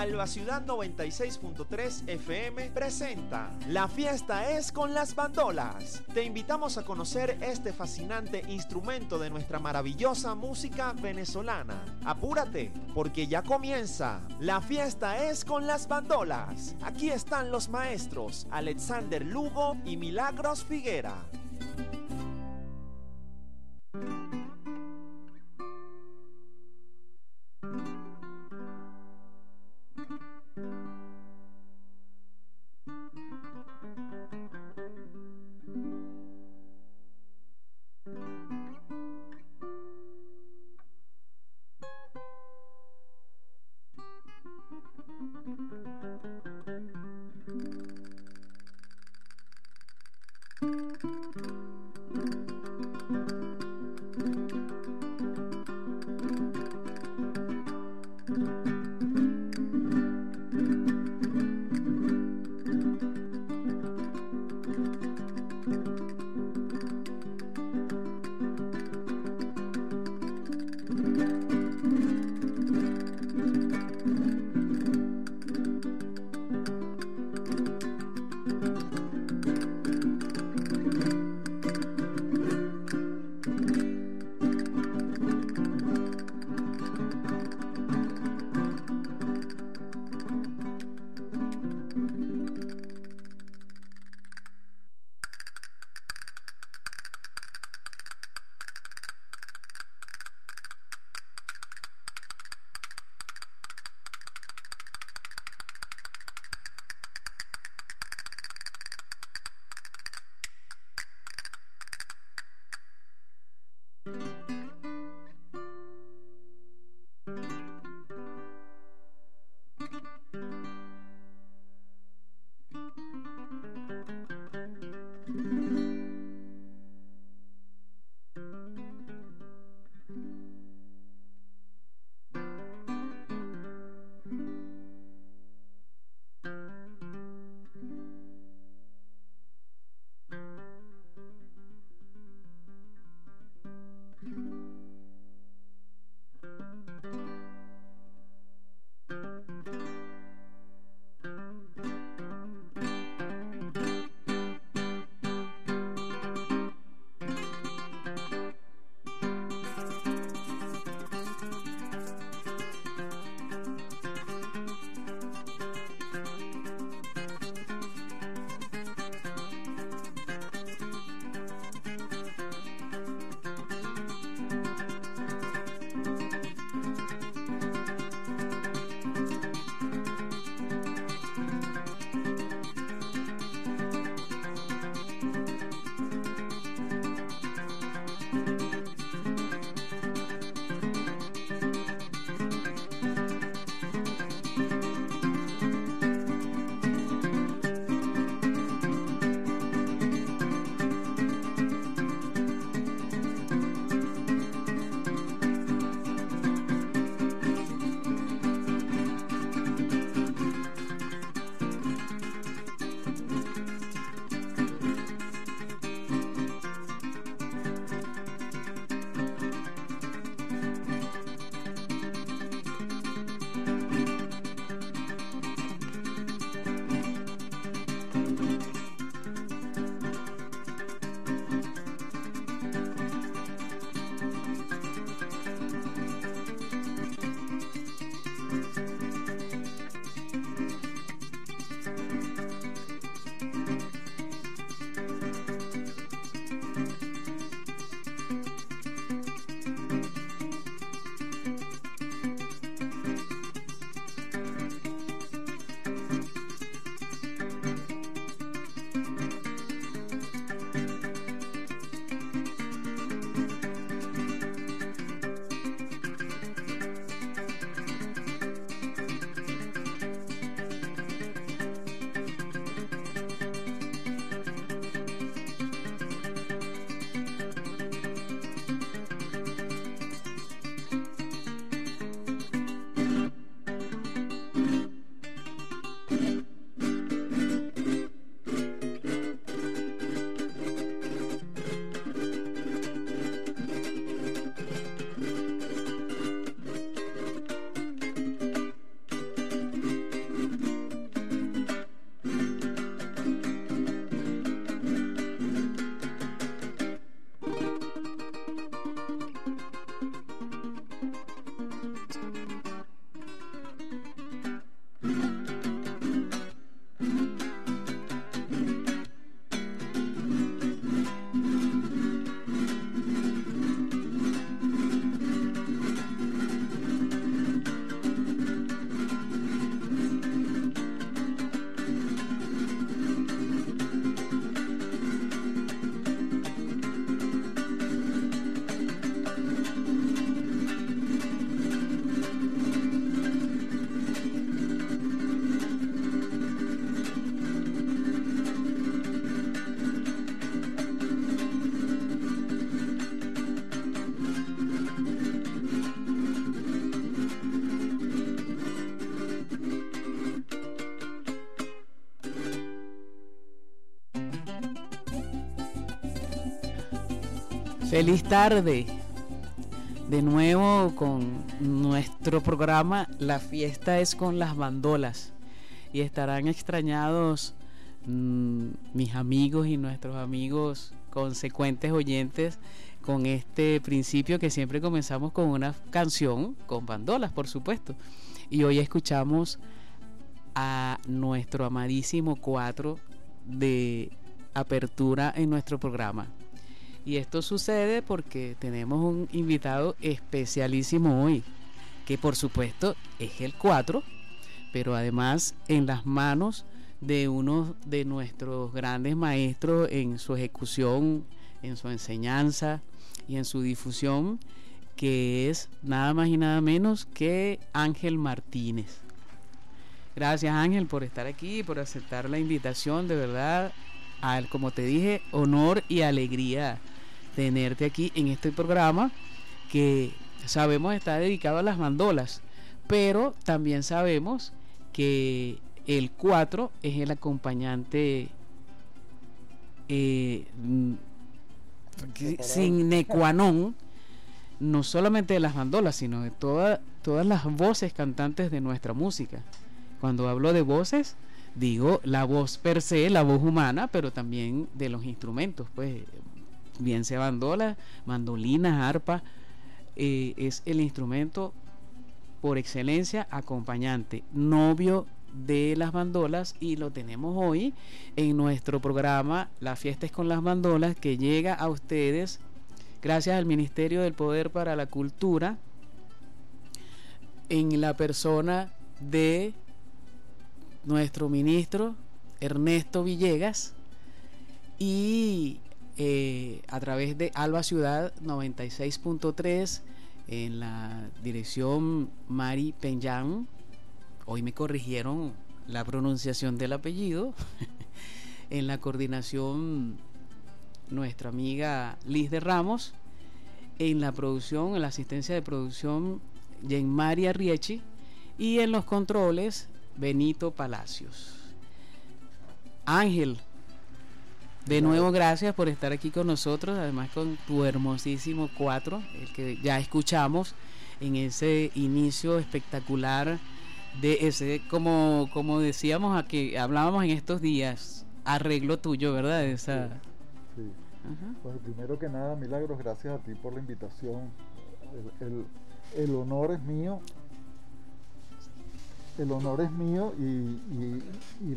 Alba Ciudad 96.3 FM presenta La fiesta es con las bandolas. Te invitamos a conocer este fascinante instrumento de nuestra maravillosa música venezolana. Apúrate, porque ya comienza. La fiesta es con las bandolas. Aquí están los maestros Alexander Lugo y Milagros Figuera. Feliz tarde. De nuevo con nuestro programa La Fiesta es con las Bandolas. Y estarán extrañados mis amigos y nuestros amigos consecuentes oyentes con este principio que siempre comenzamos con una canción con bandolas, por supuesto. Y hoy escuchamos a nuestro amadísimo Cuatro de apertura en nuestro programa. Y esto sucede porque tenemos un invitado especialísimo hoy, que por supuesto es el Cuatro, pero además en las manos de uno de nuestros grandes maestros en su ejecución, en su enseñanza y en su difusión, que es nada más y nada menos que Ángel Martínez. Gracias, Ángel, por estar aquí, por aceptar la invitación. De verdad, como te dije, honor y alegría tenerte aquí en este programa que sabemos está dedicado a las bandolas, pero también sabemos que el Cuatro es el acompañante sine qua non, no solamente de las bandolas, sino de todas las voces cantantes de nuestra música. Cuando hablo de voces, digo la voz per se, la voz humana, pero también de los instrumentos, pues bien sea bandola, mandolinas, arpa, es el instrumento por excelencia acompañante, novio de las bandolas, y lo tenemos hoy en nuestro programa La Fiesta es con las Bandolas, que llega a ustedes gracias al Ministerio del Poder para la Cultura, en la persona de nuestro ministro Ernesto Villegas, y a través de Alba Ciudad 96.3 en la dirección Mari Peñán. Hoy me corrigieron la pronunciación del apellido. En la coordinación nuestra amiga Liz de Ramos, en la producción, en la asistencia de producción Jean-Marie Arriechi, y en los controles Benito Palacios. Ángel, de nuevo gracias por estar aquí con nosotros, además con tu hermosísimo Cuatro, el que ya escuchamos en ese inicio espectacular de ese, como decíamos, a que hablábamos en estos días, arreglo tuyo, ¿verdad? Esa... Sí. Bueno, primero que nada, Milagros, gracias a ti por la invitación. El honor es mío. El honor es mío y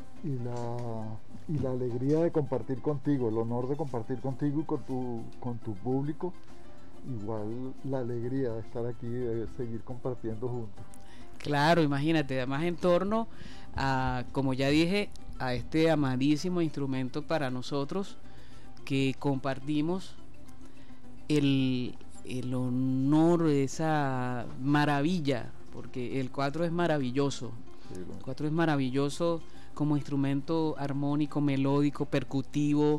la alegría de compartir contigo, el honor de compartir contigo y con tu público, igual la alegría de estar aquí, de seguir compartiendo juntos. Claro, imagínate, además en torno a, como ya dije, a este amadísimo instrumento para nosotros, que compartimos el honor, esa maravilla, porque el Cuatro es maravilloso. Sí, bueno. El Cuatro es maravilloso como instrumento armónico, melódico, percutivo,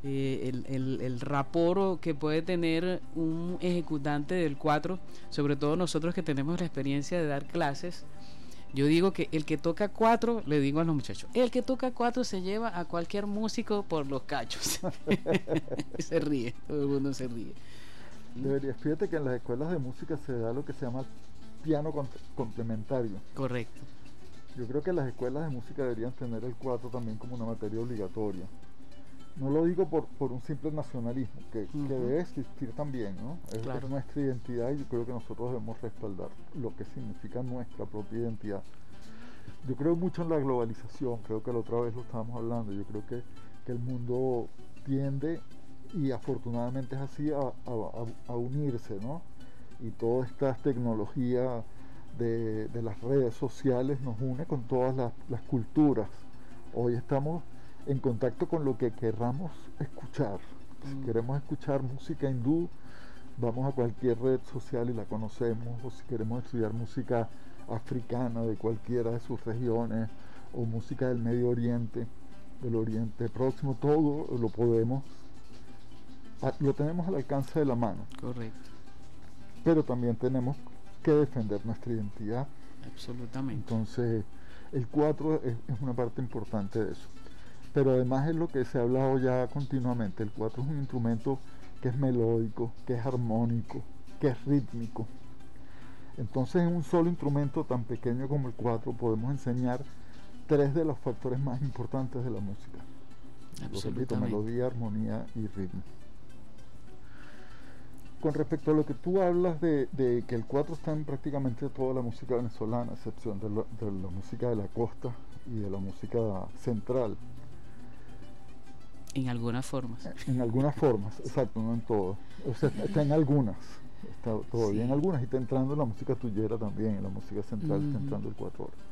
el rapor que puede tener un ejecutante del Cuatro, sobre todo nosotros que tenemos la experiencia de dar clases. Yo digo que el que toca Cuatro, le digo a los muchachos, el que toca Cuatro se lleva a cualquier músico por los cachos. Se ríe, todo el mundo se ríe. Fíjate que en las escuelas de música se da lo que se llama piano complementario. Correcto. Yo creo que las escuelas de música deberían tener el Cuatro también como una materia obligatoria. No lo digo por un simple nacionalismo, que debe existir también, ¿no? Claro. Es nuestra identidad, y yo creo que nosotros debemos respaldar lo que significa nuestra propia identidad. Yo creo mucho en la globalización, creo que la otra vez lo estábamos hablando. Yo creo que el mundo tiende, y afortunadamente es así, a unirse, ¿no? Y todas estas tecnologías de las redes sociales nos une con todas las culturas. Hoy estamos en contacto con lo que querramos escuchar. Si queremos escuchar música hindú, vamos a cualquier red social y la conocemos. O si queremos estudiar música africana de cualquiera de sus regiones, o música del Medio Oriente, del Oriente Próximo, todo lo podemos, lo tenemos al alcance de la mano. Correcto. Pero también tenemos que defender nuestra identidad. Absolutamente. Entonces el Cuatro es una parte importante de eso. Pero además es lo que se ha hablado ya continuamente. El Cuatro es un instrumento que es melódico, que es armónico, que es rítmico. Entonces en un solo instrumento tan pequeño como el 4 podemos enseñar 3 de los factores más importantes de la música. Lo repito, melodía, armonía y ritmo. Con respecto a lo que tú hablas de que el 4 está en prácticamente toda la música venezolana, a excepción de la música de la costa y de la música central. En algunas formas. En algunas formas, exacto, no en todo. O sea, está en algunas. Está todavía en algunas y está entrando en la música tuyera también, en la música central está entrando el 4 horas.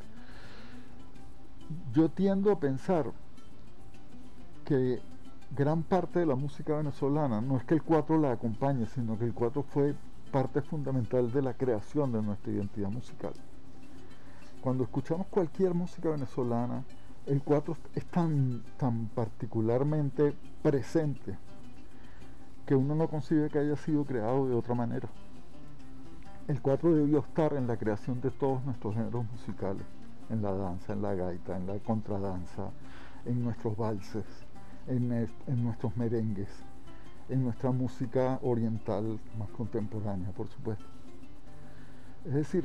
Yo tiendo a pensar que gran parte de la música venezolana no es que el 4 la acompañe, sino que el 4 fue parte fundamental de la creación de nuestra identidad musical. Cuando escuchamos cualquier música venezolana, el 4 es tan particularmente presente que uno no concibe que haya sido creado de otra manera. El 4 debió estar en la creación de todos nuestros géneros musicales, en la danza, en la gaita, en la contradanza, en nuestros valses, en nuestros merengues, en nuestra música oriental más contemporánea, por supuesto. Es decir,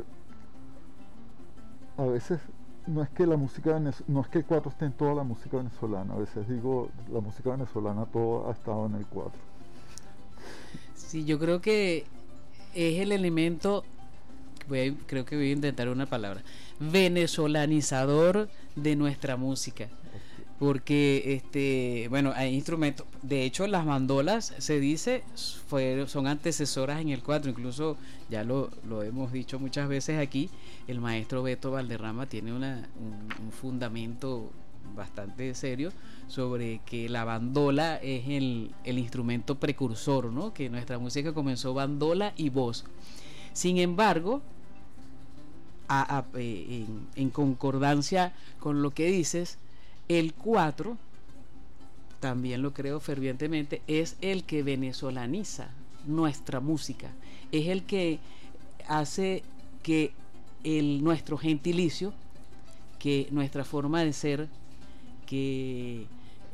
a veces no es que no es que el 4 esté en toda la música venezolana, a veces digo la música venezolana todo ha estado en el 4. Sí, yo creo que es el elemento, creo que voy a intentar una palabra, venezolanizador de nuestra música. Porque bueno, hay instrumentos, de hecho las bandolas se dice son antecesoras en el 4, incluso ya lo hemos dicho muchas veces aquí, el maestro Beto Valderrama tiene un fundamento bastante serio sobre que la bandola es el instrumento precursor, ¿no? Que nuestra música comenzó bandola y voz. Sin embargo, en concordancia con lo que dices, el 4, también lo creo fervientemente, es el que venezolaniza nuestra música, es el que hace que nuestro gentilicio, que nuestra forma de ser, que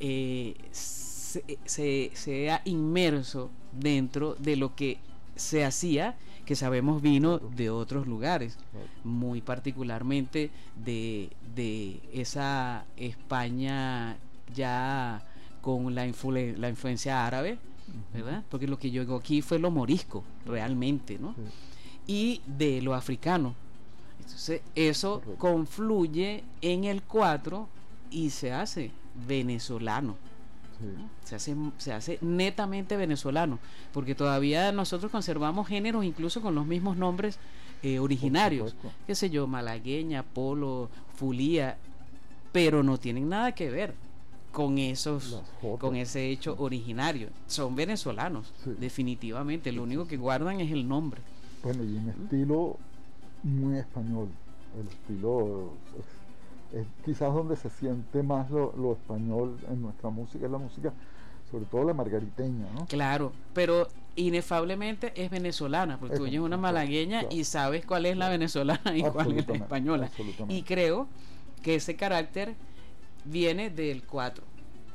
sea inmerso dentro de lo que se hacía, que sabemos vino de otros lugares, muy particularmente de esa España ya con la influencia árabe, ¿verdad? Porque lo que llegó aquí fue lo morisco realmente, ¿no? Y de lo africano. Entonces eso confluye en el 4 y se hace venezolano. Se hace netamente venezolano, porque todavía nosotros conservamos géneros incluso con los mismos nombres originarios, qué sé yo, malagueña, polo, fulía, pero no tienen nada que ver con ese hecho originario. Son venezolanos, definitivamente. Lo único que guardan es el nombre. Bueno, y un estilo muy español. El estilo es quizás donde se siente más lo español en nuestra música, es la música, sobre todo la margariteña, ¿no? Claro, pero inefablemente es venezolana, porque tú oyes una malagueña y sabes cuál es la venezolana y cuál es la española. Y creo que ese carácter viene del 4,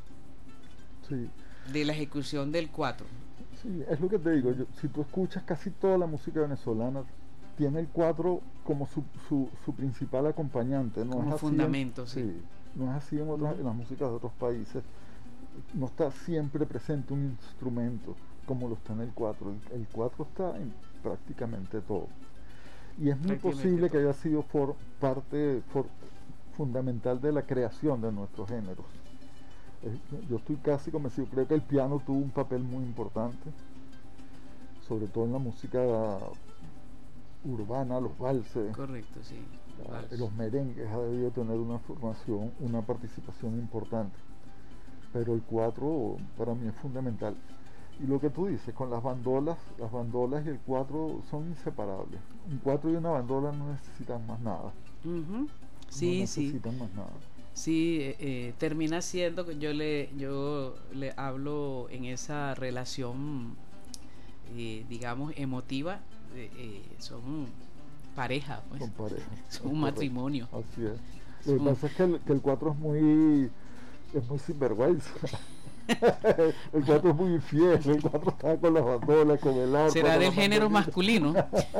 de la ejecución del 4. Sí, es lo que te digo, si tú escuchas casi toda la música venezolana, tiene el 4 como su principal acompañante, ¿no? Como es fundamento, no es así en las músicas de otros países, no está siempre presente un instrumento como lo está en el 4. El 4 está en prácticamente todo, y es muy posible que haya sido parte fundamental de la creación de nuestros géneros. Yo estoy casi convencido, creo que el piano tuvo un papel muy importante, sobre todo en la música urbana, los valses. Correcto, sí. Los merengues ha debido tener una participación importante, pero el 4 para mí es fundamental. Y lo que tú dices, con las bandolas y el 4 son inseparables. Un 4 y una bandola no necesitan más nada. Sí, no necesitan más nada. Sí, termina siendo que yo le hablo en esa relación, digamos, emotiva. Son pareja, pues. Son pareja. Son un matrimonio. Así es. Lo que pasa es que el 4 es muy sinvergüenza. El 4 es muy infiel, el 4 está con las bandolas, con el arpa. ¿Será del género masculino?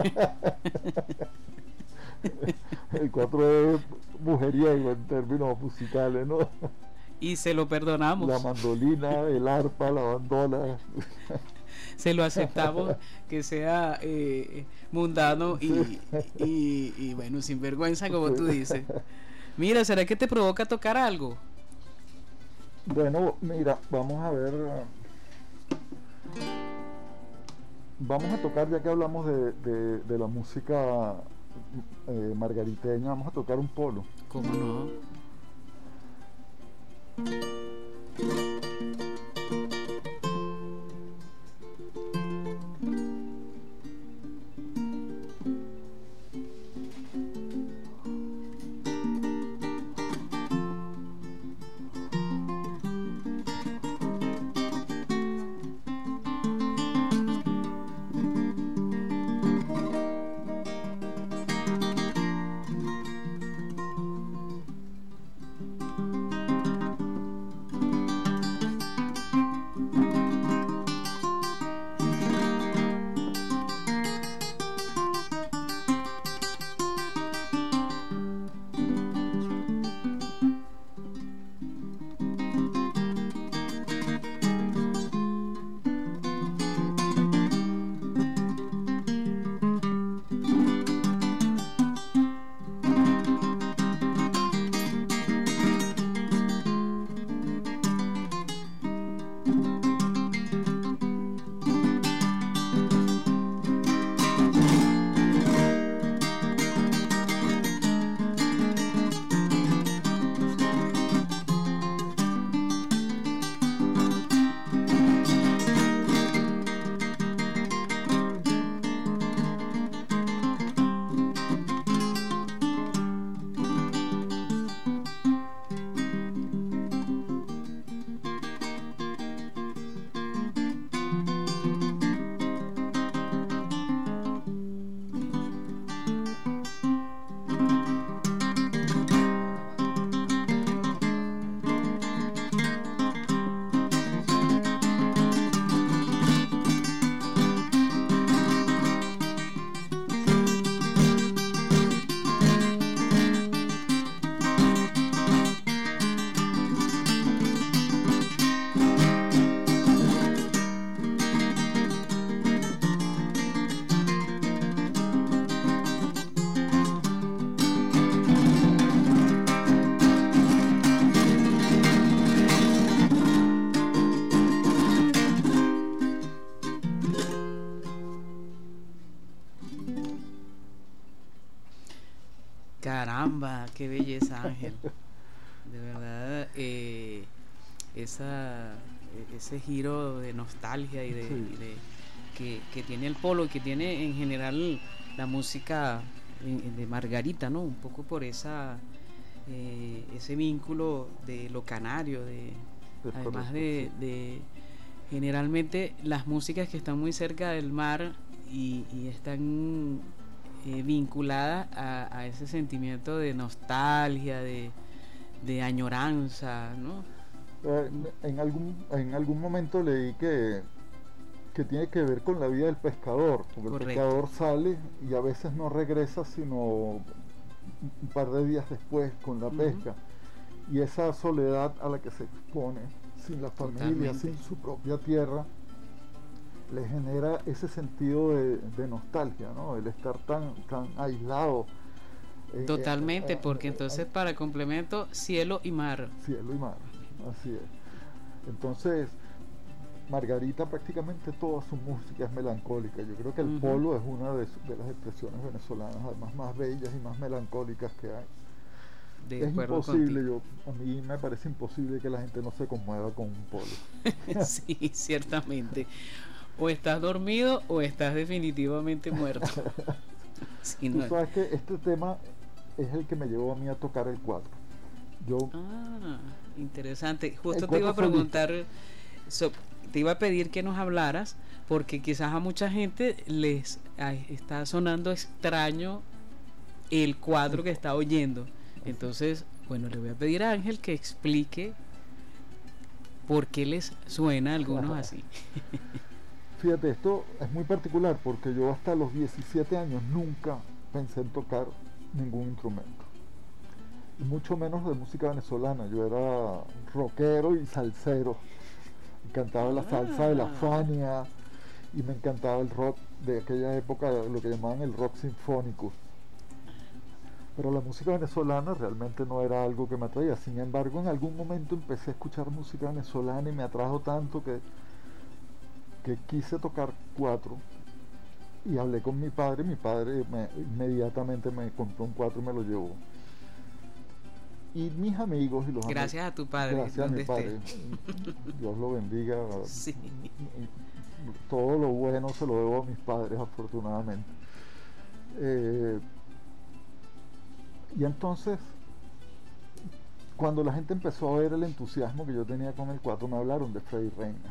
El 4 es mujeriego en términos musicales, ¿no? Y se lo perdonamos. La mandolina, el arpa, la bandola. Se lo aceptamos que sea mundano y bueno, sin vergüenza, como tú dices. Mira, ¿será que te provoca tocar algo? Bueno, mira, vamos a ver. Vamos a tocar, ya que hablamos de la música margariteña, vamos a tocar un polo. ¿Cómo no? Caramba, qué belleza, Ángel. De verdad, ese giro de nostalgia y que tiene el polo y que tiene en general la música de Margarita, ¿no? Un poco por ese vínculo de lo canario, además de generalmente las músicas que están muy cerca del mar y están vinculadas a ese sentimiento de nostalgia, de añoranza, ¿no? En algún momento leí que tiene que ver con la vida del pescador, porque Correcto. El pescador sale y a veces no regresa sino un par de días después con la pesca, y esa soledad a la que se expone, sin la familia, Totalmente. sin su propia tierra, le genera ese sentido de nostalgia, ¿no? El estar tan aislado. Totalmente, porque entonces para complemento, cielo y mar. Cielo y mar, así es. Entonces, Margarita prácticamente toda su música es melancólica. Yo creo que el polo es una de las expresiones venezolanas, además más bellas y más melancólicas que hay. Es imposible, a mí me parece imposible que la gente no se conmueva con un polo. Sí, ciertamente. O estás dormido o estás definitivamente muerto. Sí, Tú sabes que este tema es el que me llevó a mí a tocar el 4. Interesante. Justo te iba a preguntar, te iba a pedir que nos hablaras, porque quizás a mucha gente les está sonando extraño el cuadro que está oyendo. Entonces, bueno, le voy a pedir a Ángel que explique ¿Por qué les suena a algunos así? Fíjate, esto es muy particular porque yo hasta los 17 años nunca pensé en tocar ningún instrumento. Y mucho menos de música venezolana. Yo era rockero y salsero. Me encantaba la salsa de la Fania y me encantaba el rock de aquella época, lo que llamaban el rock sinfónico. Pero la música venezolana realmente no era algo que me atraía. Sin embargo, en algún momento empecé a escuchar música venezolana y me atrajo tanto que quise tocar cuatro. Y hablé con mi padre. Mi padre inmediatamente me compró un cuatro y me lo llevó. Y mis amigos y los gracias amigos, a tu padre. gracias a mi padre. Dios lo bendiga. Sí. Todo lo bueno se lo debo a mis padres, afortunadamente. Y entonces, cuando la gente empezó a ver el entusiasmo que yo tenía con el 4, me hablaron de Freddy Reina.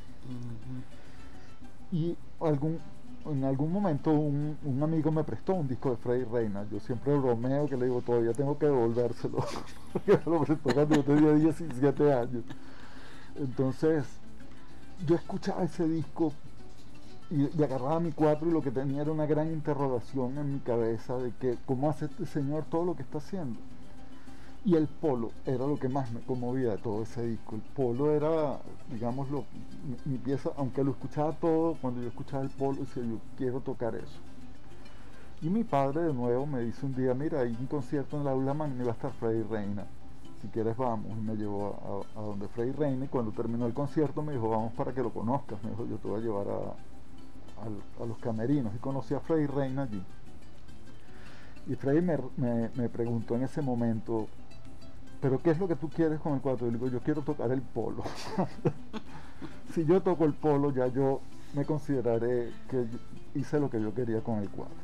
Y en algún momento un amigo me prestó un disco de Freddy Reina. Yo siempre bromeo que le digo, todavía tengo que devolvérselo. Porque me lo prestó cuando yo tenía 17 años. Entonces, yo escuchaba ese disco y agarraba mi 4 y lo que tenía era una gran interrogación en mi cabeza de que cómo hace este señor todo lo que está haciendo. Y el polo era lo que más me conmovía de todo ese disco. El polo era, digámoslo, mi pieza, aunque lo escuchaba todo, cuando yo escuchaba el polo decía, yo quiero tocar eso. Y mi padre de nuevo me dice un día, mira, hay un concierto en la Aula Magna y va a estar Freddy Reina, si quieres vamos. Y me llevó a donde Freddy Reina, y cuando terminó el concierto me dijo, vamos para que lo conozcas. Me dijo, yo te voy a llevar a los camerinos. Y conocí a Freddy Reina allí. Y Freddy me preguntó en ese momento, ¿pero qué es lo que tú quieres con el 4? Y le digo, yo quiero tocar el polo. Si yo toco el polo, ya yo me consideraré que hice lo que yo quería con el 4.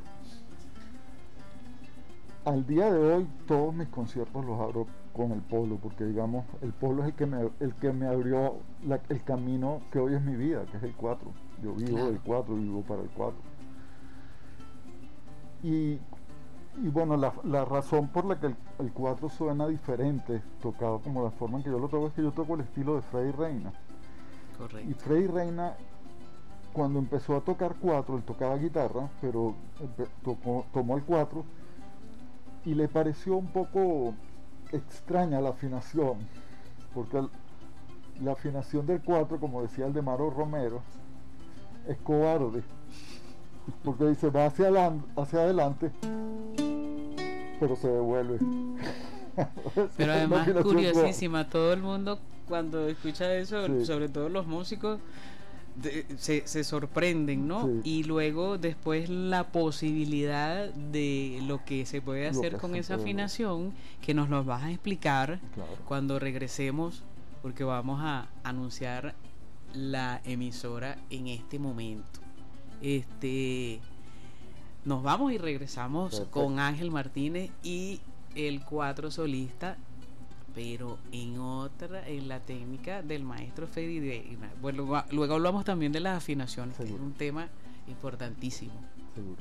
Al día de hoy, todos mis conciertos los abro con el polo, porque digamos, el polo es el que me abrió el camino que hoy es mi vida, que es el 4. Yo vivo del 4, vivo para el 4. Y bueno, la razón por la que el 4 suena diferente, tocado como la forma en que yo lo toco, es que yo toco el estilo de Freddy Reina. Correcto. Y Freddy Reina, cuando empezó a tocar 4, él tocaba guitarra, pero tomó el 4 y le pareció un poco extraña la afinación, porque la afinación del 4, como decía Aldemaro Romero, es cobarde, porque dice, va hacia adelante, pero se devuelve. Pero además curiosísima, todo el mundo cuando escucha eso, sí, sobre todo los músicos, se sorprenden, ¿no? Sí. Y luego después la posibilidad de lo que se puede hacer con esa afinación, que nos lo vas a explicar, claro, cuando regresemos, porque vamos a anunciar la emisora en este momento. Nos vamos y regresamos. Perfecto. Con Ángel Martínez y el 4 solista, pero en la técnica del maestro Freddy Reina. Bueno, luego hablamos también de las afinaciones, que es un tema importantísimo. Seguro.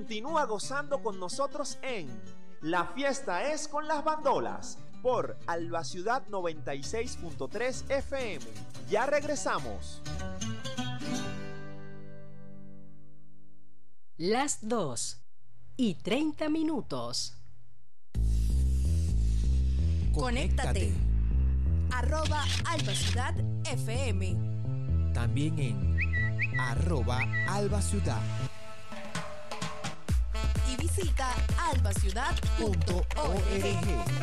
Continúa gozando con nosotros en La Fiesta es con las Bandolas por Alba Ciudad 96.3 FM. Ya regresamos. Las 2:30. Conéctate. @Alba Ciudad FM. También en @Alba Ciudad. Y visita albaciudad.org.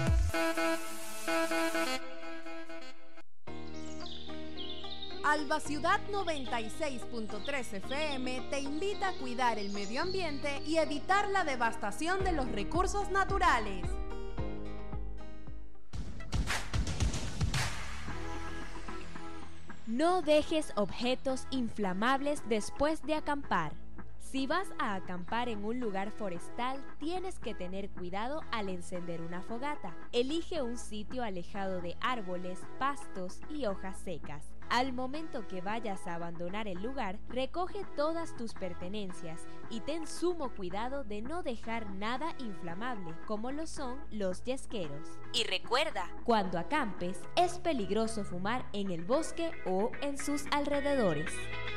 Alba Ciudad 96.3 FM te invita a cuidar el medio ambiente y evitar la devastación de los recursos naturales. No dejes objetos inflamables después de acampar. Si vas a acampar en un lugar forestal, tienes que tener cuidado al encender una fogata. Elige un sitio alejado de árboles, pastos y hojas secas. Al momento que vayas a abandonar el lugar, recoge todas tus pertenencias y ten sumo cuidado de no dejar nada inflamable, como lo son los yesqueros. Y recuerda, cuando acampes, es peligroso fumar en el bosque o en sus alrededores.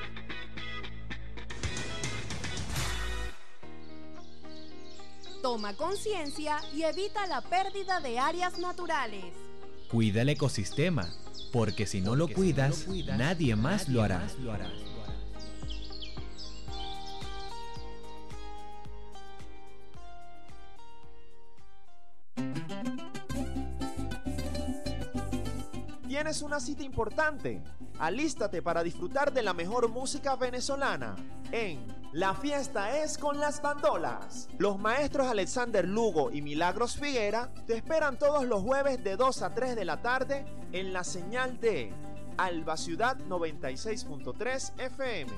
Toma conciencia y evita la pérdida de áreas naturales. Cuida el ecosistema, porque si no lo cuidas, nadie más lo hará. Tienes una cita importante. Alístate para disfrutar de la mejor música venezolana en La Fiesta es con las Bandolas. Los maestros Alexander Lugo y Milagros Figuera te esperan todos los jueves de 2 a 3 de la tarde en la señal de Alba Ciudad 96.3 FM.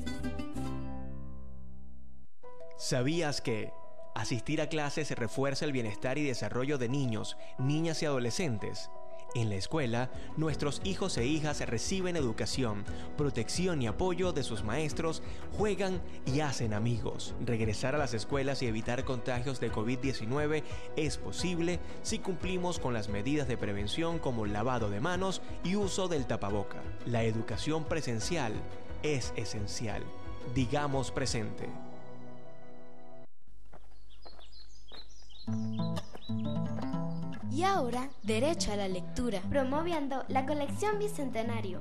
¿Sabías que asistir a clases refuerza el bienestar y desarrollo de niños, niñas y adolescentes? En la escuela, nuestros hijos e hijas reciben educación, protección y apoyo de sus maestros, juegan y hacen amigos. Regresar a las escuelas y evitar contagios de COVID-19 es posible si cumplimos con las medidas de prevención como lavado de manos y uso del tapaboca. La educación presencial es esencial. Digamos presente. Y ahora, derecho a la lectura, promoviendo la colección Bicentenario.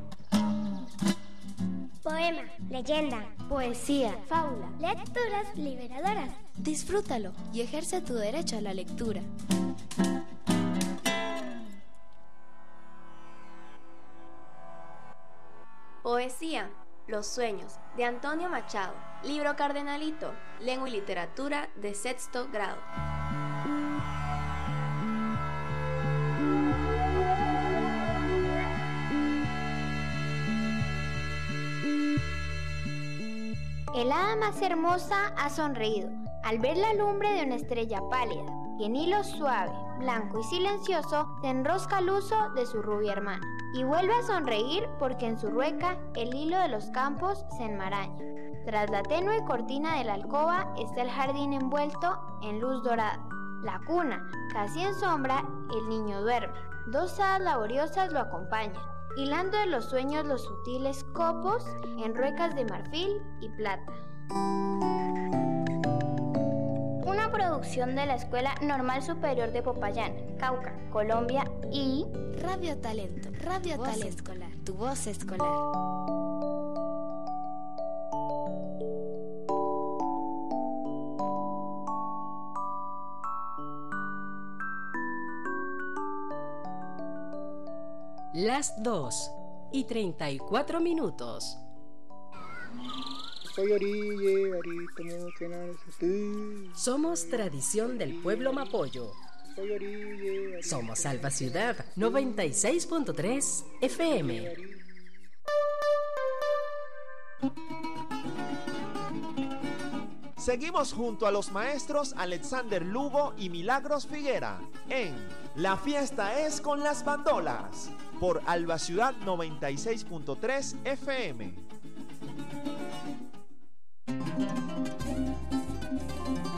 Poema, leyenda, poesía, fábula, lecturas liberadoras. Disfrútalo y ejerce tu derecho a la lectura. Poesía, Los sueños, de Antonio Machado. Libro Cardenalito, Lengua y Literatura de 6º grado. El hada más hermosa ha sonreído al ver la lumbre de una estrella pálida, que en hilo suave, blanco y silencioso se enrosca al uso de su rubia hermana. Y vuelve a sonreír porque en su rueca el hilo de los campos se enmaraña. Tras la tenue cortina de la alcoba está el jardín envuelto en luz dorada. La cuna, casi en sombra, el niño duerme. 2 hadas laboriosas lo acompañan, hilando de los sueños los sutiles copos en ruecas de marfil y plata. Una producción de la Escuela Normal Superior de Popayán, Cauca, Colombia y Radio Talento, Radio Talento Escolar, tu voz escolar. Las 2:34. Somos tradición del pueblo mapoyo. Somos Alba Ciudad 96.3 FM. Seguimos junto a los maestros Alexander Lugo y Milagros Figuera en La Fiesta es con las Bandolas por Alba Ciudad 96.3 FM.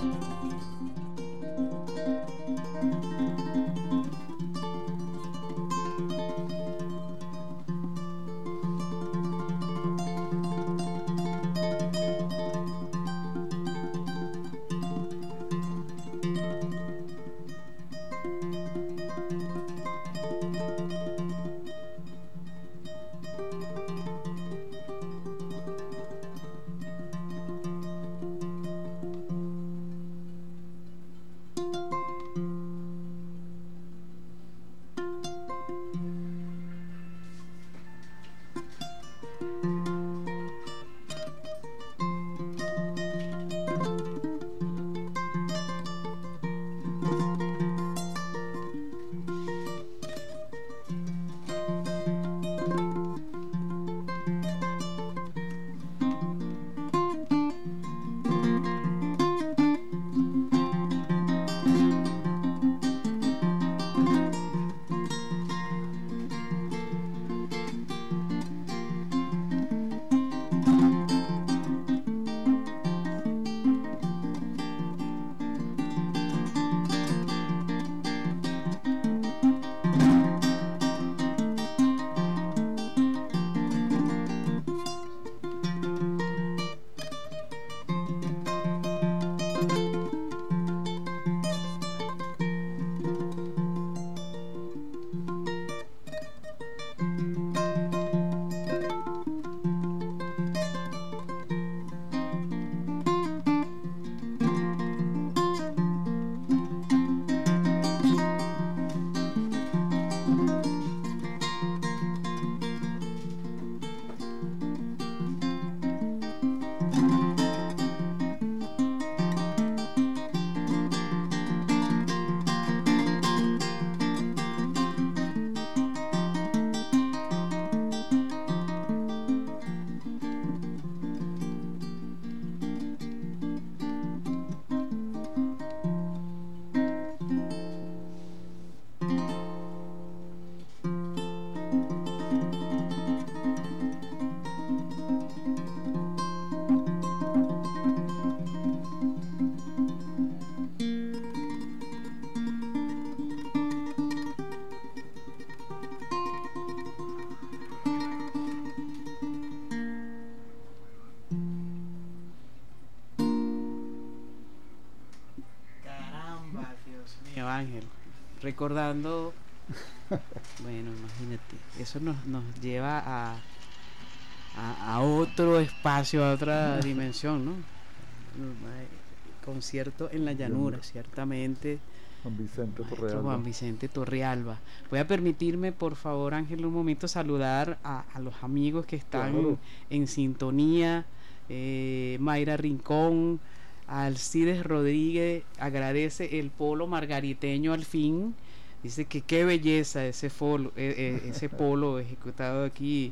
recordando, bueno, imagínate, eso nos lleva a otro espacio, a otra dimensión, ¿no? Concierto en la llanura, ciertamente. Juan Vicente Torrealba. Voy a permitirme, por favor, Ángel, un momento saludar a los amigos que están en sintonía. Mayra Rincón, Alcides Rodríguez agradece el polo margariteño al fin. Dice que qué belleza ese polo ejecutado aquí.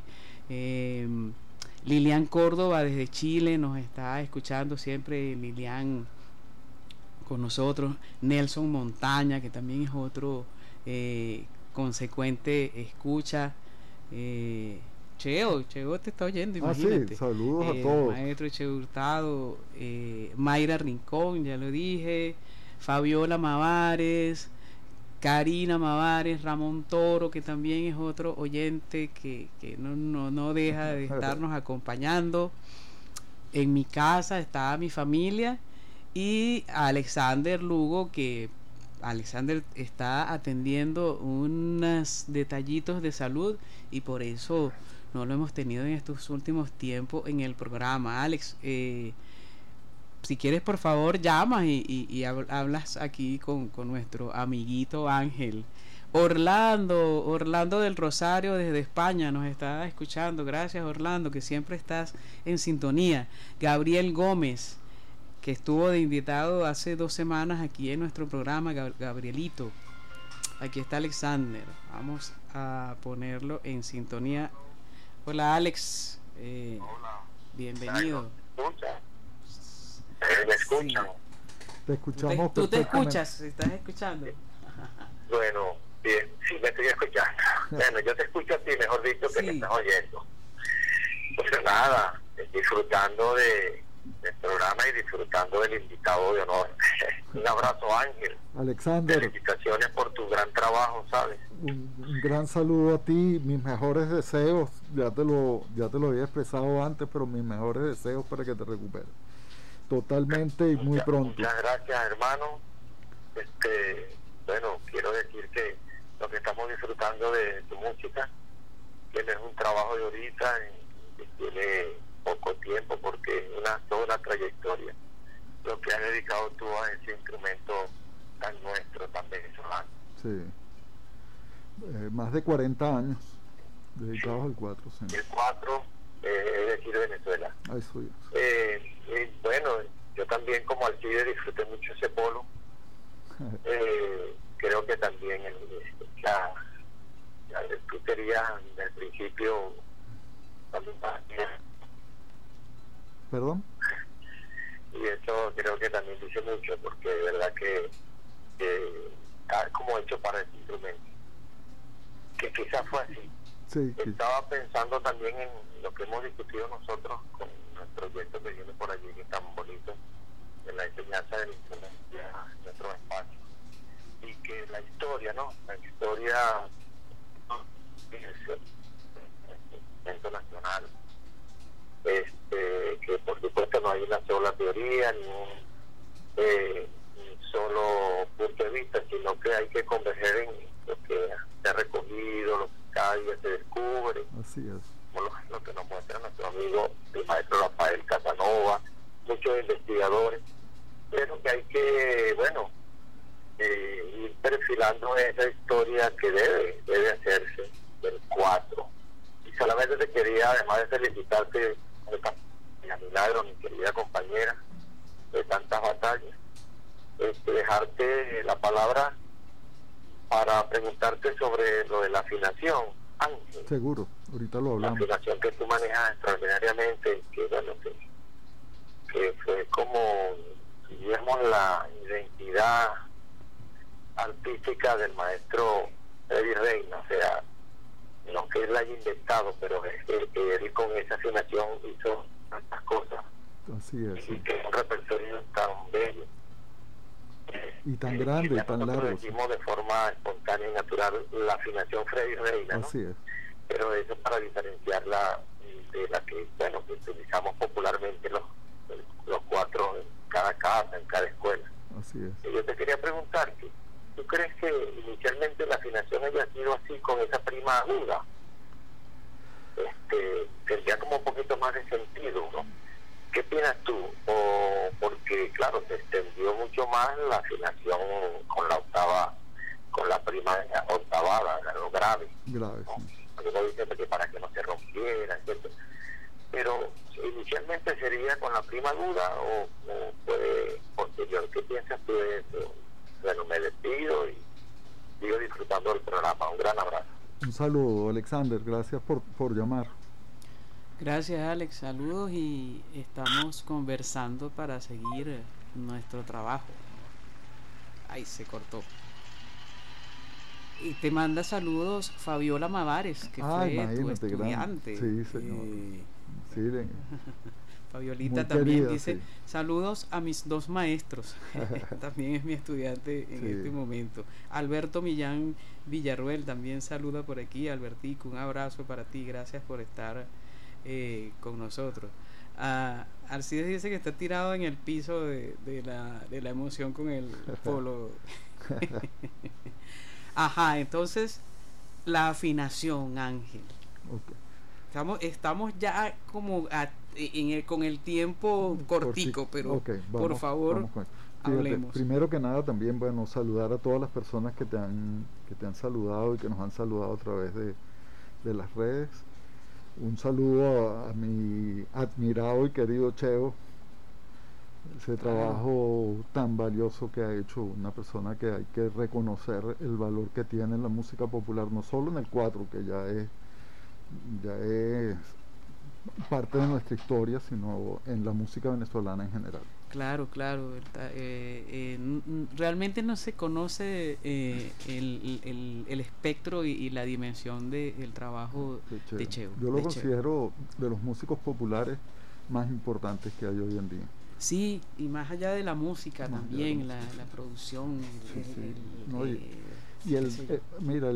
Lilian Córdoba desde Chile nos está escuchando siempre. Lilian con nosotros. Nelson Montaña, que también es otro consecuente escucha. Cheo te está oyendo, imagínate. Sí, saludos a todos. Maestro Cheo Hurtado, Mayra Rincón, ya lo dije, Fabiola Mavares, Karina Mavares, Ramón Toro, que también es otro oyente que no deja de estarnos acompañando. En mi casa está mi familia, y Alexander Lugo, que Alexander está atendiendo unos detallitos de salud y por eso no lo hemos tenido en estos últimos tiempos en el programa. Alex, si quieres, por favor, llamas y hablas aquí con nuestro amiguito Ángel. Orlando del Rosario desde España nos está escuchando. Gracias, Orlando, que siempre estás en sintonía. Gabriel Gómez, que estuvo de invitado hace 2 semanas aquí en nuestro programa. Gabrielito, aquí está Alexander, vamos a ponerlo en sintonía. Hola, Alex. Hola. Bienvenido. ¿Me escuchan? Sí. Te escuchamos. ¿Tú te escuchas? ¿Estás escuchando? Bueno, bien, sí, me estoy escuchando. Bueno, yo te escucho a ti, mejor dicho, que me estás oyendo. Pues nada, disfrutando del programa y disfrutando del invitado de honor. Un abrazo, Ángel. Alexander, felicitaciones por tu gran trabajo, ¿sabes? Un gran saludo a ti, mis mejores deseos. Ya te lo había expresado antes, pero mis mejores deseos para que te recuperes totalmente y muy pronto. Muchas gracias, hermano. Bueno, quiero decir que lo que estamos disfrutando de tu música, que no es un trabajo de ahorita, que tiene poco tiempo, porque es toda una trayectoria lo que has dedicado tú a ese instrumento tan nuestro, tan venezolano. Sí, más de 40 años dedicados al 4. Sí. El 4, es decir, Venezuela. Eso es. Bueno, yo también como Alcides disfruté mucho ese polo. Creo que también tú querías en el principio ¿Perdón? Y eso creo que también dice mucho, porque de verdad que está como hecho para ese instrumento, que quizás fue así. Sí, estaba pensando también en lo que hemos discutido nosotros con nuestro proyecto que viene por allí, que es tan bonito, en la enseñanza del instrumento en nuestro espacio, y que la historia, ¿no? La historia del instrumento nacional, que por supuesto no hay una sola teoría ni un solo punto de vista, sino que hay que converger en lo que se ha recogido, lo que cada día se descubre. Así es. Como lo que nos muestra nuestro amigo el maestro Rafael Casanova, muchos investigadores, pero que hay que, bueno, ir perfilando esa historia que debe hacerse del 4. Y solamente te quería, además de felicitarte a Milagro, mi querida compañera de tantas batallas, dejarte la palabra para preguntarte sobre lo de la afinación, Ángel. Seguro, ahorita lo hablamos. La afinación que tú manejas extraordinariamente, que bueno, que fue como, digamos, la identidad artística del maestro Freddy Reina, o sea, no que él haya inventado, pero es que él con esa afinación hizo tantas cosas. Así es. Y que es un repertorio tan bello. Y tan grande y tan largo. Nosotros decimos de forma espontánea y natural la afinación Freddy Reina, ¿no? Así es. Pero eso para diferenciarla de la que, bueno, que utilizamos popularmente los 4 en cada casa, en cada escuela. Así es. Y yo te quería preguntar ¿tú crees que inicialmente la afinación haya sido así con esa prima aguda? Tendría como un poquito más de sentido, ¿no? ¿Qué opinas tú? O porque, claro, se extendió mucho más la afinación con la octava, con la prima octavada, lo grave. Grave, ¿no? sí. Algunos dicen que para que no se rompiera, etc. Pero inicialmente sería con la prima aguda o puede posterior. ¿Qué piensas tú de eso? Bueno, me despido y sigo disfrutando del programa. Un gran abrazo. Un saludo, Alexander, gracias por llamar. Gracias, Alex, saludos, y estamos conversando para seguir nuestro trabajo. Ay, se cortó. Y te manda saludos Fabiola Mavares, que fue tu estudiante. Sí, señor. Sí, Fabiolita también querida, dice, sí. Saludos a mis dos maestros. También es mi estudiante en este momento. Alberto Millán Villarruel también saluda por aquí. Albertico, un abrazo para ti, gracias por estar con nosotros. Alcides dice que está tirado en el piso de la emoción con el polo. Ajá, entonces la afinación, Ángel. Okay. Estamos ya como con el tiempo cortico, pero por favor hablemos. Primero que nada también, bueno, saludar a todas las personas que te han saludado y que nos han saludado a través de las redes. Un saludo a mi admirado y querido Cheo, ese trabajo tan valioso que ha hecho, una persona que hay que reconocer el valor que tiene en la música popular, no solo en el 4, que ya es parte de nuestra historia, sino en la música venezolana en general. Claro, realmente no se conoce el espectro y la dimensión del trabajo de Cheo. Yo lo considero de los músicos populares más importantes que hay hoy en día. Sí, y más allá de la música también, la producción. Mira,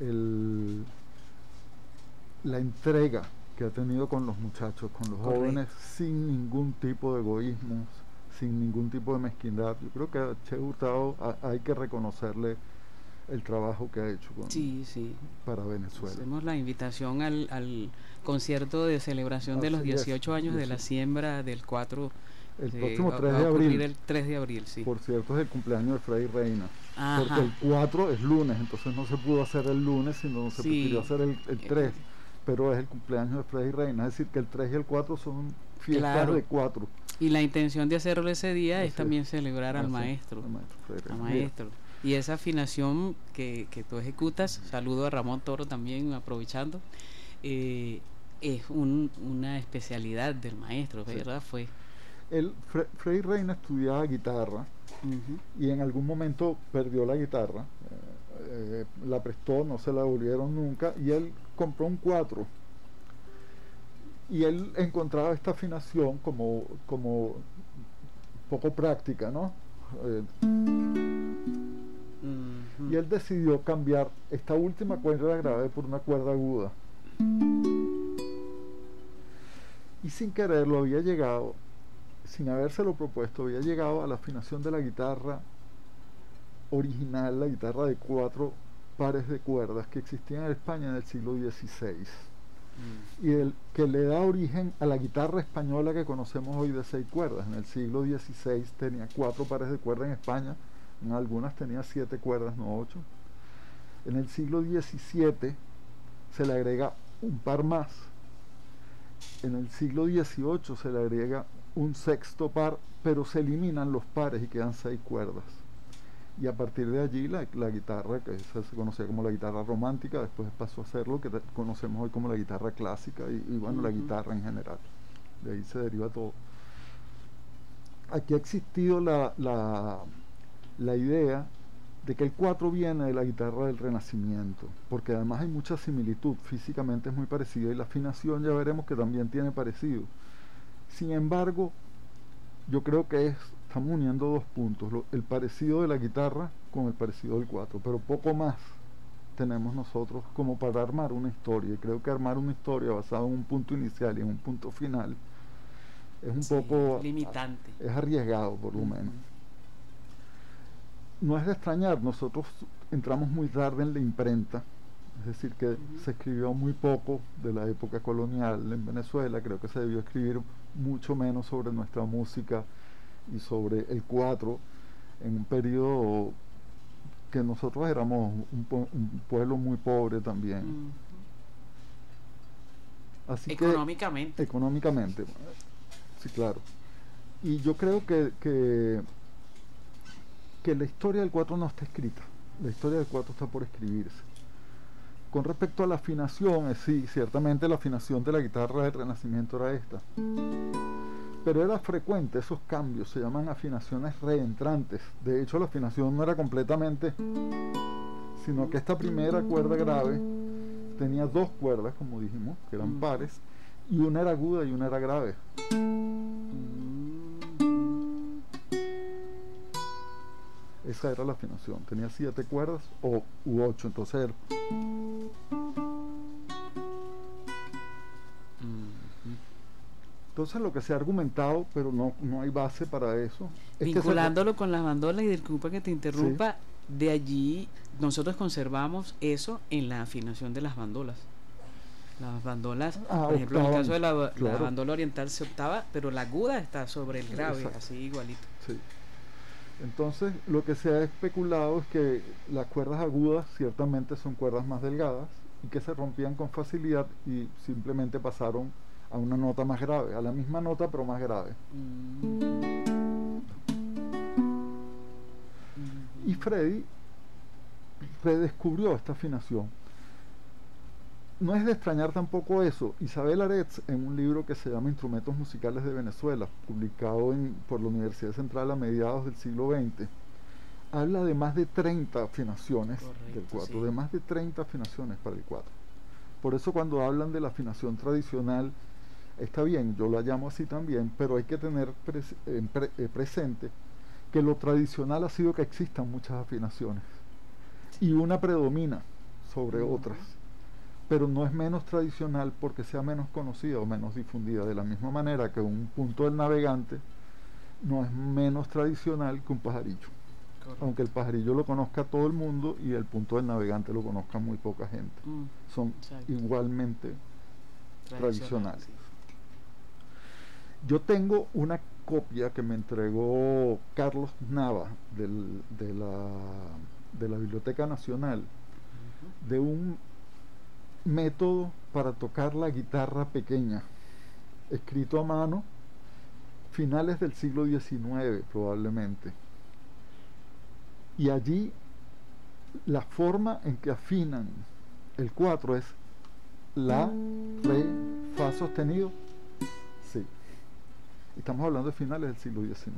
la entrega que ha tenido con los muchachos, con los jóvenes, sin ningún tipo de egoísmo, sin ningún tipo de mezquindad. Yo creo que a Che Hurtado hay que reconocerle el trabajo que ha hecho para Venezuela. Hacemos la invitación al concierto de celebración de los 18 años de la siembra del 4. El próximo 3 de abril. El 3 de abril, sí. Por cierto, es el cumpleaños de Freddy Reina. Ajá. Porque el 4 es lunes, entonces no se pudo hacer el lunes, sino se prefirió hacer el 3. Pero es el cumpleaños de Freddy Reina. Es decir, que el 3 y el 4 son fiestas de 4. Y la intención de hacerlo ese día es también celebrar al maestro. Al maestro. Y esa afinación que tú ejecutas, saludo a Ramón Toro también, aprovechando, es una especialidad del maestro, ¿verdad? Freddy Reina estudiaba guitarra y en algún momento perdió la guitarra, la prestó, no se la devolvieron nunca, y él compró un 4 y él encontraba esta afinación como poco práctica, ¿no? Y él decidió cambiar esta última cuerda grave por una cuerda aguda, y sin quererlo había llegado, sin habérselo propuesto, había llegado a la afinación de la guitarra original, la guitarra de 4 pares de cuerdas que existía en España en el siglo XVI, y que le da origen a la guitarra española que conocemos hoy de 6 cuerdas. En el siglo XVI tenía 4 pares de cuerdas en España, en algunas tenía 7 cuerdas, no 8. En el siglo XVII se le agrega un par más. En el siglo XVIII se le agrega un sexto par, pero se eliminan los pares y quedan 6 cuerdas. Y a partir de allí la guitarra, que se conocía como la guitarra romántica, después pasó a ser lo que conocemos hoy como la guitarra clásica y bueno, la guitarra en general. De ahí se deriva todo. Aquí ha existido la idea de que el 4 viene de la guitarra del Renacimiento, porque además hay mucha similitud, físicamente es muy parecida, y la afinación ya veremos que también tiene parecido. Sin embargo, yo creo que estamos uniendo dos puntos, el parecido de la guitarra con el parecido del 4, pero poco más tenemos nosotros como para armar una historia, y creo que armar una historia basada en un punto inicial y en un punto final es un poco limitante, es arriesgado por lo menos. no es de extrañar, nosotros entramos muy tarde en la imprenta, es decir, que se escribió muy poco de la época colonial en Venezuela. Creo que se debió escribir mucho menos sobre nuestra música y sobre el cuatro en un periodo que nosotros éramos un pueblo muy pobre también. Así económicamente, sí, claro. Y yo creo que la historia del cuatro no está escrita, la historia del cuatro está por escribirse. Con respecto a la afinación, sí, ciertamente la afinación de la guitarra del Renacimiento era esta, pero era frecuente esos cambios, se llaman afinaciones reentrantes. De hecho, la afinación no era completamente, sino que esta primera cuerda grave tenía dos cuerdas, como dijimos, que eran pares, y una era aguda y una era grave. Esa era la afinación, tenía 7 cuerdas u 8, entonces era. Entonces lo que se ha argumentado, pero no hay base para eso. Vinculándolo con las bandolas, y disculpa que te interrumpa, sí. De allí nosotros conservamos eso en la afinación de las bandolas. Las bandolas, por ejemplo, en el caso de la bandola oriental se octava, pero la aguda está sobre el grave, exacto, así igualito. Sí. Entonces lo que se ha especulado es que las cuerdas agudas ciertamente son cuerdas más delgadas y que se rompían con facilidad y simplemente pasaron a una nota más grave, a la misma nota pero más grave. Y Freddy redescubrió esta afinación. No es de extrañar tampoco eso. Isabel Aretz, en un libro que se llama Instrumentos Musicales de Venezuela, publicado por la Universidad Central a mediados del siglo XX, habla de más de 30 afinaciones del cuatro, sí. De más de 30 afinaciones para el cuatro. Por eso cuando hablan de la afinación tradicional, está bien, yo la llamo así también, pero hay que tener presente que lo tradicional ha sido que existan muchas afinaciones y una predomina sobre otras, pero no es menos tradicional porque sea menos conocida o menos difundida, de la misma manera que un punto del navegante no es menos tradicional que un pajarillo. Correcto. Aunque el pajarillo lo conozca todo el mundo y el punto del navegante lo conozca muy poca gente, son exacto. Igualmente tradicionales. Sí. Yo tengo una copia que me entregó Carlos Nava de la Biblioteca Nacional, de un método para tocar la guitarra pequeña, escrito a mano, finales del siglo XIX probablemente. Y allí la forma en que afinan el cuatro es la, re, fa sostenido, si. Estamos hablando de finales del siglo XIX.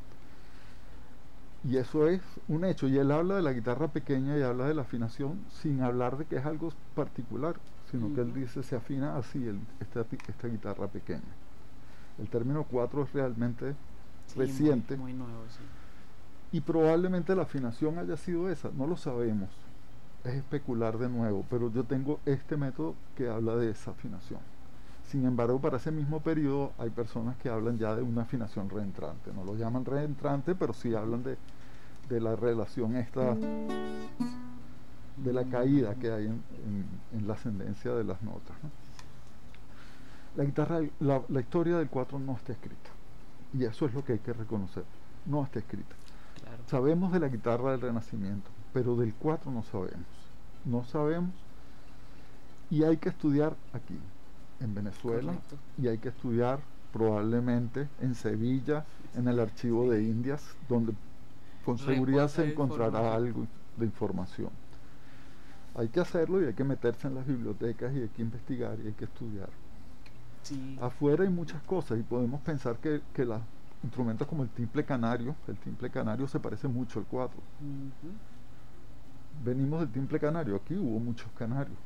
Y eso es un hecho. Y él habla de la guitarra pequeña y habla de la afinación sin hablar de que es algo particular, sino que él dice se afina así esta guitarra pequeña. El término cuatro es realmente reciente. Muy nuevo, sí. Y probablemente la afinación haya sido esa, no lo sabemos. Es especular de nuevo, pero yo tengo este método que habla de esa afinación. Sin embargo, para ese mismo periodo hay personas que hablan ya de una afinación reentrante. No lo llaman reentrante, pero sí hablan de la relación esta, de la caída que hay en la ascendencia de las notas, ¿no? La guitarra, la historia del cuatro no está escrita. Y eso es lo que hay que reconocer. No está escrita. Claro. Sabemos de la guitarra del Renacimiento, pero del cuatro no sabemos. No sabemos. Y hay que estudiar aquí, en Venezuela, correcto. Y hay que estudiar probablemente en Sevilla, en el archivo de Indias, donde con seguridad se encontrará algo de información. Hay que hacerlo y hay que meterse en las bibliotecas y hay que investigar y hay que estudiar. Sí. Afuera hay muchas cosas y podemos pensar que los instrumentos como el timple canario se parece mucho al cuatro. Venimos del timple canario, aquí hubo muchos canarios.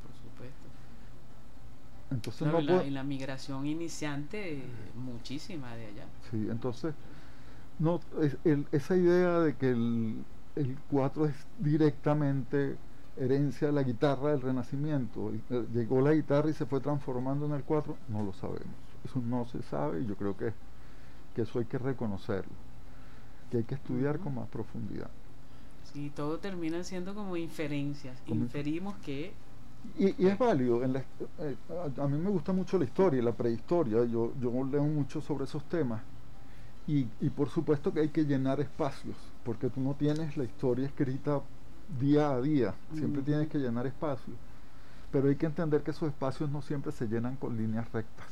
Entonces claro, y la migración iniciante muchísima de allá. Sí, entonces no esa idea de que el 4 es directamente herencia de la guitarra del Renacimiento, llegó la guitarra y se fue transformando en el 4, no lo sabemos. Eso no se sabe y yo creo que eso hay que reconocerlo, que hay que estudiar con más profundidad. Y todo termina siendo como inferencias. Inferimos que... Y es válido. A mí me gusta mucho la historia y la prehistoria. Yo leo mucho sobre esos temas. Y por supuesto que hay que llenar espacios, porque tú no tienes la historia escrita día a día. Siempre tienes que llenar espacios. Pero hay que entender que esos espacios no siempre se llenan con líneas rectas.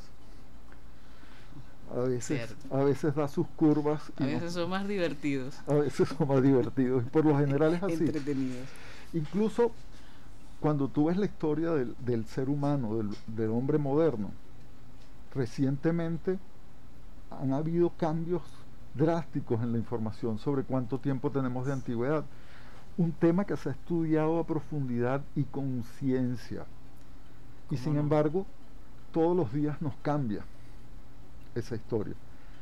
A veces da sus curvas. A veces son más divertidos. A veces son más divertidos. Y por lo general es así. Entretenidos. Incluso cuando tú ves la historia del ser humano, del hombre moderno, recientemente han habido cambios drásticos en la información sobre cuánto tiempo tenemos de antigüedad. Un tema que se ha estudiado a profundidad y con ciencia. Y sin embargo, todos los días nos cambia esa historia.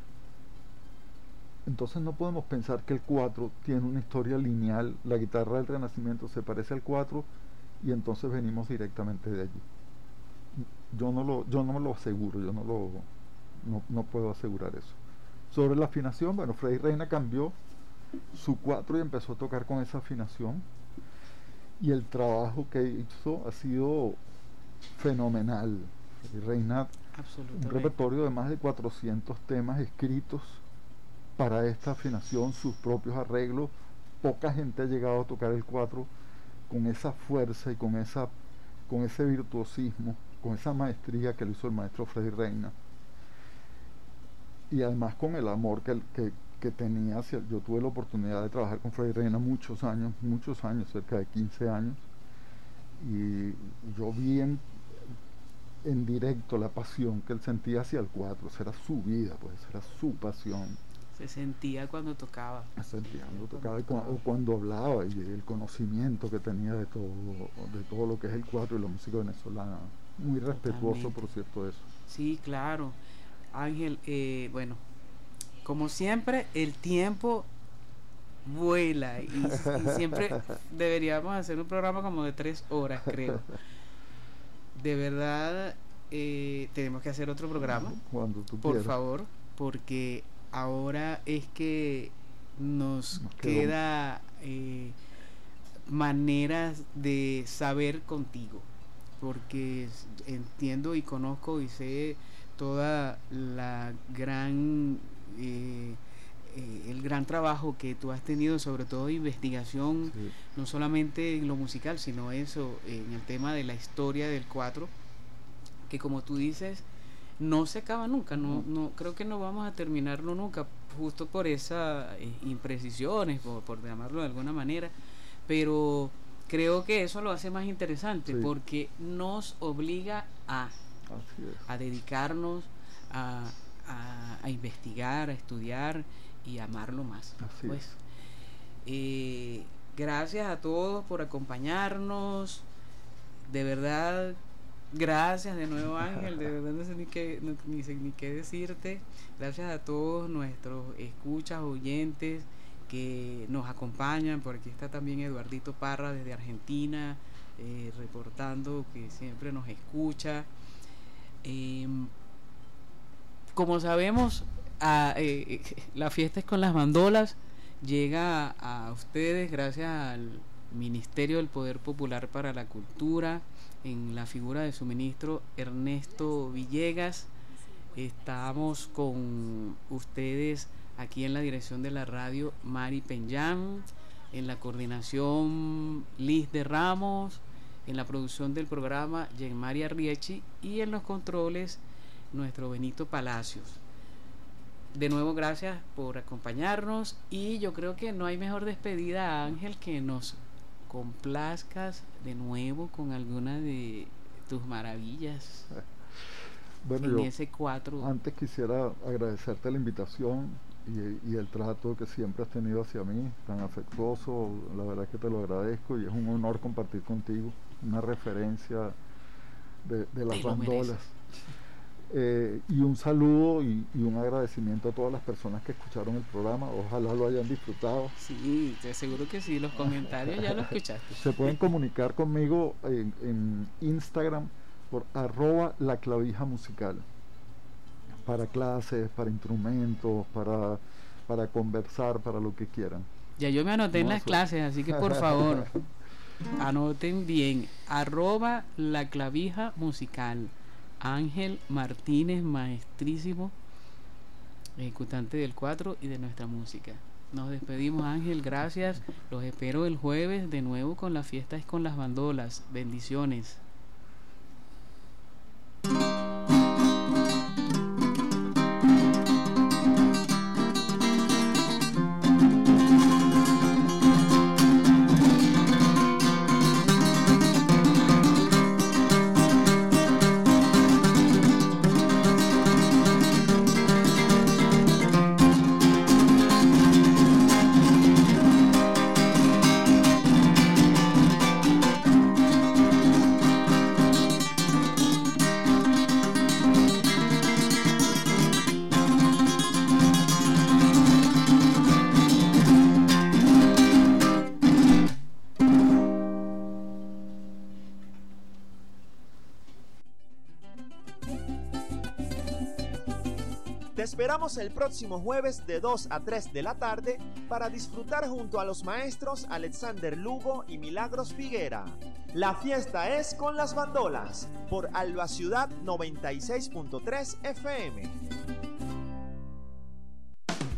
Entonces no podemos pensar que el 4 tiene una historia lineal, la guitarra del Renacimiento se parece al 4 y entonces venimos directamente de allí. Yo no me lo aseguro, no puedo asegurar eso. Sobre la afinación, bueno, Freddy Reina cambió su 4 y empezó a tocar con esa afinación, y el trabajo que hizo ha sido fenomenal. Freddy Reina, un repertorio de más de 400 temas escritos para esta afinación, sus propios arreglos. Poca gente ha llegado a tocar el 4 con esa fuerza y con ese virtuosismo, con esa maestría que lo hizo el maestro Freddy Reina, y además con el amor que tenía hacia... Yo tuve la oportunidad de trabajar con Freddy Reina muchos años, cerca de 15 años, y yo vi en directo la pasión que él sentía hacia el 4. Esa era su vida, pues, era su pasión. Se sentía cuando tocaba. O cuando hablaba, y el conocimiento que tenía de todo lo que es el 4 y la música venezolana. Muy respetuoso, por cierto, de eso. Sí, claro. Ángel, bueno, como siempre, el tiempo vuela y siempre deberíamos hacer un programa como de 3 horas, creo. De verdad, tenemos que hacer otro programa, cuando tú por quieras, favor, porque ahora es que nos queda maneras de saber contigo, porque entiendo y conozco y sé toda la gran el gran trabajo que tú has tenido, sobre todo de investigación, sí, no solamente en lo musical, sino eso, en el tema de la historia del 4, que como tú dices, no se acaba nunca, no creo que no vamos a terminarlo nunca, justo por esas imprecisiones, por llamarlo de alguna manera, pero creo que eso lo hace más interesante, sí, porque nos obliga a dedicarnos a investigar, a estudiar y amarlo más. Pues gracias a todos por acompañarnos, de verdad. Gracias de nuevo, Ángel, de verdad no sé ni qué decirte. Gracias a todos nuestros escuchas, oyentes que nos acompañan. Por aquí está también Eduardito Parra desde Argentina, reportando que siempre nos escucha. Como sabemos, la fiesta es con las bandolas. Llega a ustedes gracias al Ministerio del Poder Popular para la Cultura, en la figura de su ministro Ernesto Villegas. Estamos con ustedes aquí en la dirección de la radio, Mari Peñán, en la coordinación Liz de Ramos, en la producción del programa Jean-Maria Riechi, y en los controles nuestro Benito Palacios. De nuevo, gracias por acompañarnos, y yo creo que no hay mejor despedida, Ángel, que nos complazcas de nuevo con alguna de tus maravillas. Bueno, en ese 4. Antes quisiera agradecerte la invitación y el trato que siempre has tenido hacia mí, tan afectuoso. La verdad es que te lo agradezco y es un honor compartir contigo una referencia de las bandolas. Y un saludo y un agradecimiento a todas las personas que escucharon el programa. Ojalá lo hayan disfrutado. Sí, te aseguro que sí, los comentarios ya lo escuchaste. Se pueden comunicar conmigo en Instagram por @laclavijamusical, para clases, para instrumentos, para conversar, para lo que quieran. Ya yo me anoté en las clases, así que por favor, anoten bien. @La Clavija Musical. Ángel Martínez, maestrísimo, ejecutante del 4 y de nuestra música. Nos despedimos, Ángel, gracias. Los espero el jueves de nuevo con La Fiesta es con las Bandolas. Bendiciones. Te esperamos el próximo jueves de 2 a 3 de la tarde para disfrutar junto a los maestros Alexander Lugo y Milagros Figuera. La fiesta es con las bandolas por Alba Ciudad 96.3 FM.